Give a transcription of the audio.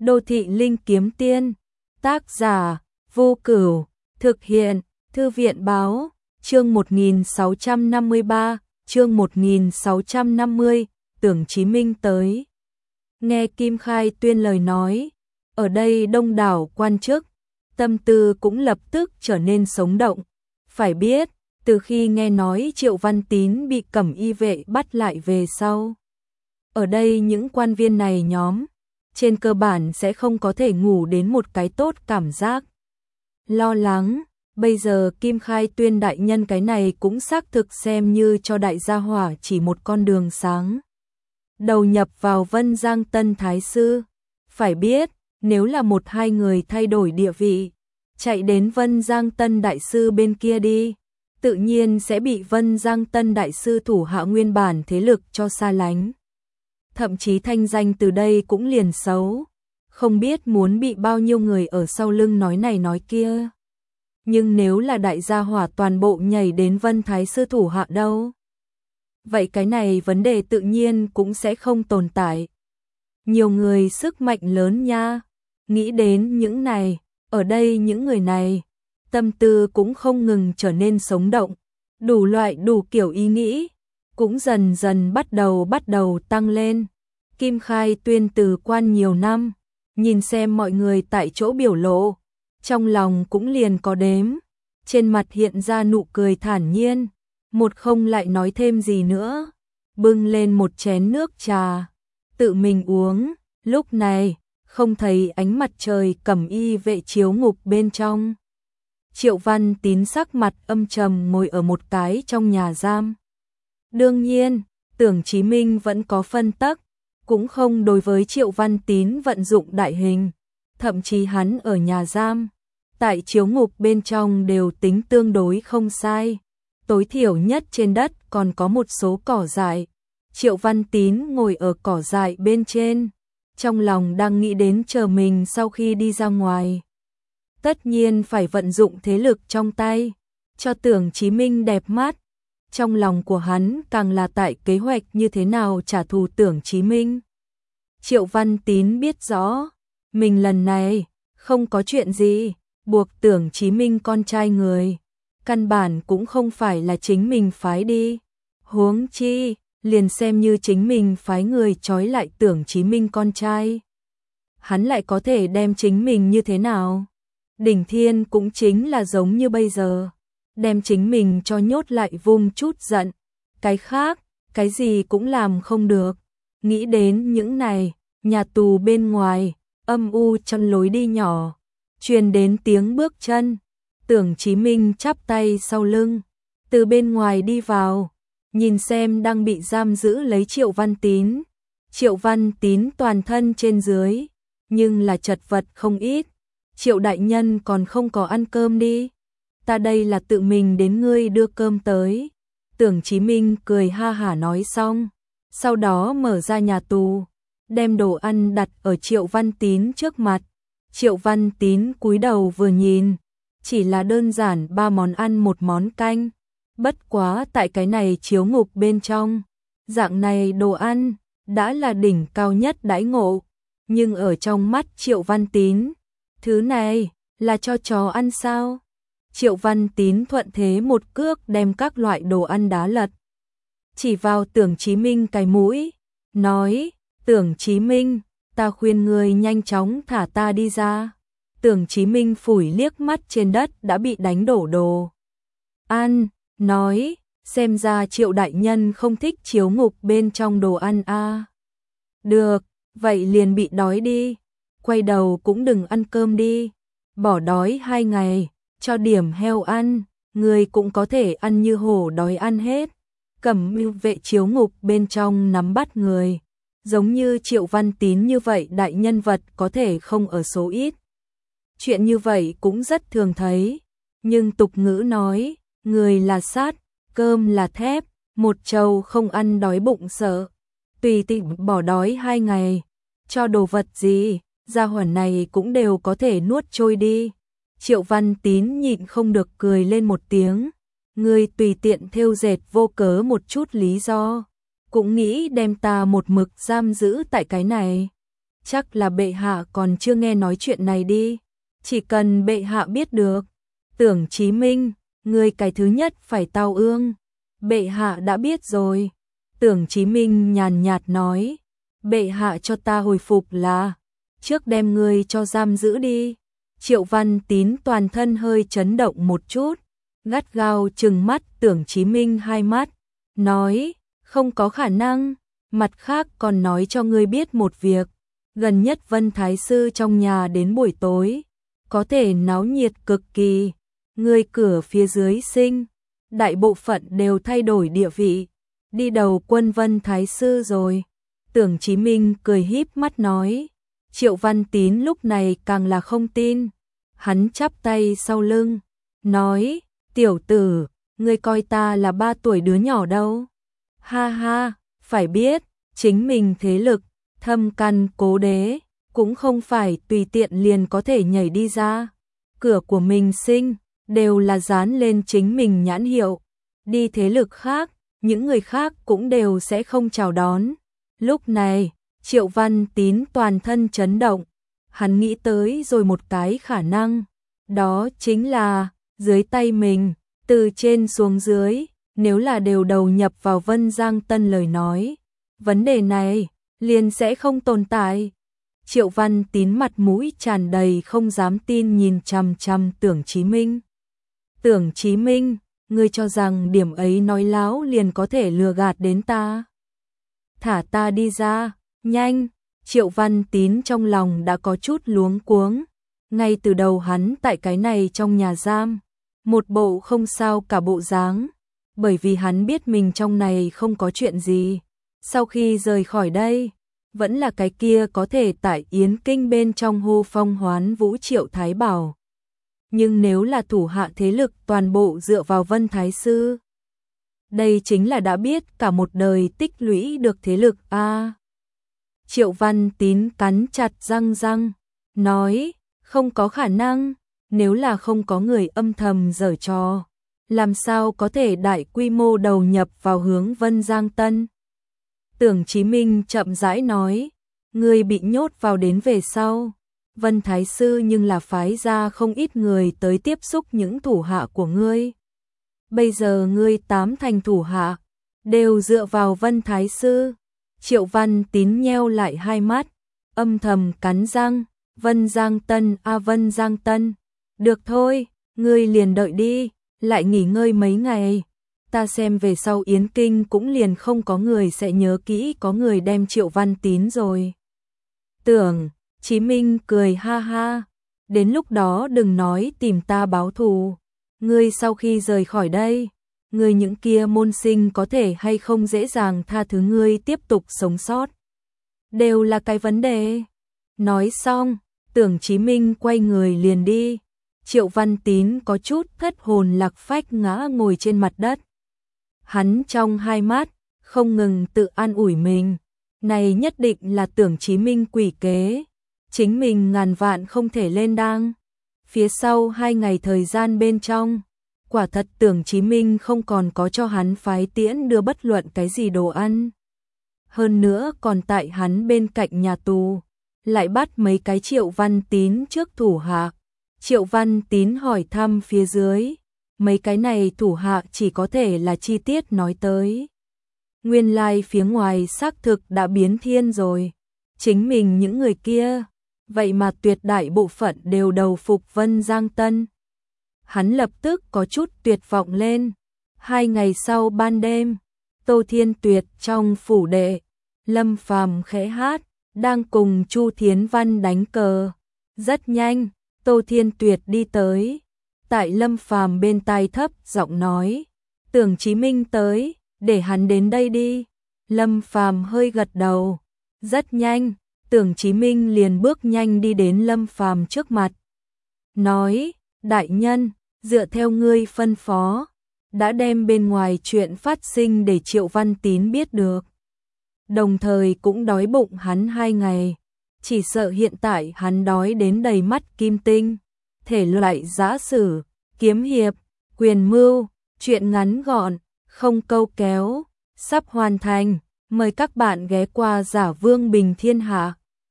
Đô thị linh kiếm tiên, tác giả, Vô Cửu, thực hiện, Thư viện báo, chương 1653, chương 1650, Tưởng Chí Minh tới. Nghe Kim Khai Tuyên lời nói, ở đây đông đảo quan chức, tâm tư cũng lập tức trở nên sống động. Phải biết, từ khi nghe nói Triệu Văn Tín bị Cẩm Y vệ bắt lại về sau, ở đây những quan viên này nhóm, trên cơ bản sẽ không có thể ngủ đến một cái tốt cảm giác. Lo lắng, bây giờ Kim Khai Tuyên đại nhân cái này cũng xác thực xem như cho đại gia hỏa chỉ một con đường sáng. Đầu nhập vào Vân Giang Tân Thái Sư, phải biết, nếu là một hai người thay đổi địa vị, chạy đến Vân Giang Tân Đại Sư bên kia đi, tự nhiên sẽ bị Vân Giang Tân Đại Sư thủ hạ nguyên bản thế lực cho xa lánh. Thậm chí thanh danh từ đây cũng liền xấu, không biết muốn bị bao nhiêu người ở sau lưng nói này nói kia. Nhưng nếu là đại gia hỏa toàn bộ nhảy đến Vân Thái Sư thủ hạ đâu? Vậy cái này vấn đề tự nhiên cũng sẽ không tồn tại. Nhiều người sức mạnh lớn nha, nghĩ đến những này, ở đây những người này, tâm tư cũng không ngừng trở nên sống động, đủ loại đủ kiểu ý nghĩ, cũng dần dần bắt đầu tăng lên. Kim Khai Tuyên từ quan nhiều năm, nhìn xem mọi người tại chỗ biểu lộ, trong lòng cũng liền có đếm, trên mặt hiện ra nụ cười thản nhiên, một không lại nói thêm gì nữa, bưng lên một chén nước trà, tự mình uống. Lúc này, không thấy ánh mặt trời Cẩm Y vệ chiếu ngục bên trong. Triệu Văn Tín sắc mặt âm trầm ngồi ở một cái trong nhà giam. Đương nhiên, Tưởng Chí Minh vẫn có phân tắc, cũng không đối với Triệu Văn Tín vận dụng đại hình, thậm chí hắn ở nhà giam, tại chiếu ngục bên trong đều tính tương đối không sai, tối thiểu nhất trên đất còn có một số cỏ dại. Triệu Văn Tín ngồi ở cỏ dại bên trên, trong lòng đang nghĩ đến chờ mình sau khi đi ra ngoài, tất nhiên phải vận dụng thế lực trong tay, cho Tưởng Chí Minh đẹp mắt. Trong lòng của hắn càng là tại kế hoạch như thế nào trả thù Tưởng Chí Minh. Triệu Văn Tín biết rõ, mình lần này không có chuyện gì, buộc Tưởng Chí Minh con trai người, căn bản cũng không phải là chính mình phái đi. Huống chi, liền xem như chính mình phái người trói lại Tưởng Chí Minh con trai, hắn lại có thể đem chính mình như thế nào? Đỉnh Thiên cũng chính là giống như bây giờ, đem chính mình cho nhốt lại vung chút giận, cái khác, cái gì cũng làm không được. Nghĩ đến những này, nhà tù bên ngoài, âm u trong lối đi nhỏ, truyền đến tiếng bước chân, Tưởng Chí Minh chắp tay sau lưng, từ bên ngoài đi vào, nhìn xem đang bị giam giữ lấy Triệu Văn Tín. Triệu Văn Tín toàn thân trên dưới, nhưng là chật vật không ít. Triệu đại nhân còn không có ăn cơm đi, ta đây là tự mình đến ngươi đưa cơm tới. Tưởng Chí Minh cười ha hả nói xong, sau đó mở ra nhà tù, đem đồ ăn đặt ở Triệu Văn Tín trước mặt. Triệu Văn Tín cúi đầu vừa nhìn, chỉ là đơn giản 3 món ăn một món canh. Bất quá tại cái này chiếu ngục bên trong, dạng này đồ ăn đã là đỉnh cao nhất đãi ngộ, nhưng ở trong mắt Triệu Văn Tín, thứ này là cho chó ăn sao? Triệu Văn Tín thuận thế một cước đem các loại đồ ăn đá lật, chỉ vào Tưởng Chí Minh cái mũi, nói: Tưởng Chí Minh, ta khuyên ngươi nhanh chóng thả ta đi ra. Tưởng Chí Minh phủi liếc mắt trên đất đã bị đánh đổ đồ ăn, nói: xem ra Triệu đại nhân không thích chiếu ngục bên trong đồ ăn a. Được, vậy liền bị đói đi, quay đầu cũng đừng ăn cơm đi, bỏ đói 2 ngày, cho điểm heo ăn, người cũng có thể ăn như hổ đói ăn hết. Cẩm Y vệ chiếu ngục bên trong nắm bắt người, giống như Triệu Văn Tín như vậy đại nhân vật có thể không ở số ít. Chuyện như vậy cũng rất thường thấy, nhưng tục ngữ nói, người là sắt, cơm là thép, một trâu không ăn đói bụng sợ. Tùy tiện bỏ đói 2 ngày, cho đồ vật gì, gia hỏa này cũng đều có thể nuốt trôi đi. Triệu Văn Tín nhịn không được cười lên một tiếng, ngươi tùy tiện thêu dệt vô cớ một chút lý do, cũng nghĩ đem ta một mực giam giữ tại cái này. chắc là bệ hạ còn chưa nghe nói chuyện này đi, chỉ cần bệ hạ biết được. Tưởng Chí Minh, ngươi cái thứ nhất phải tao ương. Bệ hạ đã biết rồi. Tưởng Chí Minh nhàn nhạt nói, bệ hạ cho ta hồi phục là trước đem ngươi cho giam giữ đi. Triệu Văn Tín toàn thân hơi chấn động một chút, gắt gao trừng mắt Tưởng Chí Minh hai mắt, nói, không có khả năng, mặt khác còn nói cho ngươi biết một việc, gần nhất Vân Thái Sư trong nhà đến buổi tối, có thể náo nhiệt cực kỳ, ngươi cửa phía dưới sinh, đại bộ phận đều thay đổi địa vị, đi đầu quân Vân Thái Sư rồi. Tưởng Chí Minh cười híp mắt nói, Triệu Văn Tín lúc này càng là không tin, hắn chắp tay sau lưng, nói, tiểu tử, ngươi coi ta là 3 tuổi đứa nhỏ đâu. Ha ha, phải biết, chính mình thế lực, thâm căn cố đế, cũng không phải tùy tiện liền có thể nhảy đi ra. Cửa của mình sinh, đều là dán lên chính mình nhãn hiệu. Đi thế lực khác, những người khác cũng đều sẽ không chào đón. Lúc này, Triệu Văn Tín toàn thân chấn động. Hắn nghĩ tới rồi một cái khả năng. Đó chính là, dưới tay mình, từ trên xuống dưới, nếu là đều đầu nhập vào Vân Giang Tân lời nói. Vấn đề này, liền sẽ không tồn tại. Triệu Văn Tín mặt mũi tràn đầy không dám tin nhìn chằm chằm Tưởng Chí Minh. Tưởng Chí Minh, ngươi cho rằng điểm ấy nói láo liền có thể lừa gạt đến ta. Thả ta đi ra, nhanh. Triệu Văn Tín trong lòng đã có chút luống cuống. Ngay từ đầu hắn tại cái này trong nhà giam, một bộ không sao cả bộ dáng, bởi vì hắn biết mình trong này không có chuyện gì. Sau khi rời khỏi đây, vẫn là cái kia có thể tại Yến Kinh bên trong hô phong hoán vũ Triệu Thái Bảo. Nhưng nếu là thủ hạ thế lực toàn bộ dựa vào Vân Thái Sư, đây chính là đã biết cả một đời tích lũy được thế lực a. Triệu Văn Tín cắn chặt răng, nói, không có khả năng, nếu là không có người âm thầm giở trò, làm sao có thể đại quy mô đầu nhập vào hướng Vân Giang Tân. Tưởng Chí Minh chậm rãi nói, ngươi bị nhốt vào đến về sau, Vân Thái Sư nhưng là phái ra không ít người tới tiếp xúc những thủ hạ của ngươi. Bây giờ ngươi 8 thành thủ hạ, đều dựa vào Vân Thái Sư. Triệu Văn Tín nheo lại hai mắt, âm thầm cắn răng, Vân Giang Tân Vân Giang Tân. Được thôi, ngươi liền đợi đi, lại nghỉ ngơi mấy ngày. Ta xem về sau Yến Kinh cũng liền không có người sẽ nhớ kỹ có người đem Triệu Văn Tín rồi. Tưởng Chí Minh cười ha ha, đến lúc đó đừng nói tìm ta báo thù. Ngươi sau khi rời khỏi đây, ngươi những kia môn sinh có thể hay không dễ dàng tha thứ ngươi tiếp tục sống sót. Đều là cái vấn đề. Nói xong, Tưởng Chí Minh quay người liền đi. Triệu Văn Tín có chút thất hồn lạc phách ngã ngồi trên mặt đất. Hắn trong hai mắt, không ngừng tự an ủi mình. Này nhất định là Tưởng Chí Minh quỷ kế. Chính mình ngàn vạn không thể lên đăng. Phía sau 2 ngày thời gian bên trong, quả thật Tưởng Chí Minh không còn có cho hắn phái tiễn đưa bất luận cái gì đồ ăn. Hơn nữa còn tại hắn bên cạnh nhà tù, lại bắt mấy cái Triệu Văn Tín trước thủ hạ. Triệu Văn Tín hỏi thăm phía dưới, mấy cái này thủ hạ chỉ có thể là chi tiết nói tới. Nguyên lai phía ngoài xác thực đã biến thiên rồi, chính mình những người kia, vậy mà tuyệt đại bộ phận đều đầu phục Vân Giang Tân. Hắn lập tức có chút tuyệt vọng lên. 2 ngày sau ban đêm, Tô Thiên Tuyệt trong phủ đệ, Lâm Phàm khẽ hát, đang cùng Chu Thiến Văn đánh cờ. Rất nhanh, Tô Thiên Tuyệt đi tới, tại Lâm Phàm bên tai thấp giọng nói, Tưởng Chí Minh tới, để hắn đến đây đi. Lâm Phàm hơi gật đầu. Rất nhanh, Tưởng Chí Minh liền bước nhanh đi đến Lâm Phàm trước mặt. Nói, đại nhân, dựa theo ngươi phân phó, đã đem bên ngoài chuyện phát sinh để Triệu Văn Tín biết được. Đồng thời cũng đói bụng hắn 2 ngày. Chỉ sợ hiện tại hắn đói đến đầy mắt kim tinh. Thể loại giã sử, kiếm hiệp, quyền mưu, chuyện ngắn gọn, không câu kéo, sắp hoàn thành. Mời các bạn ghé qua Giả Vương Bình Thiên Hạ.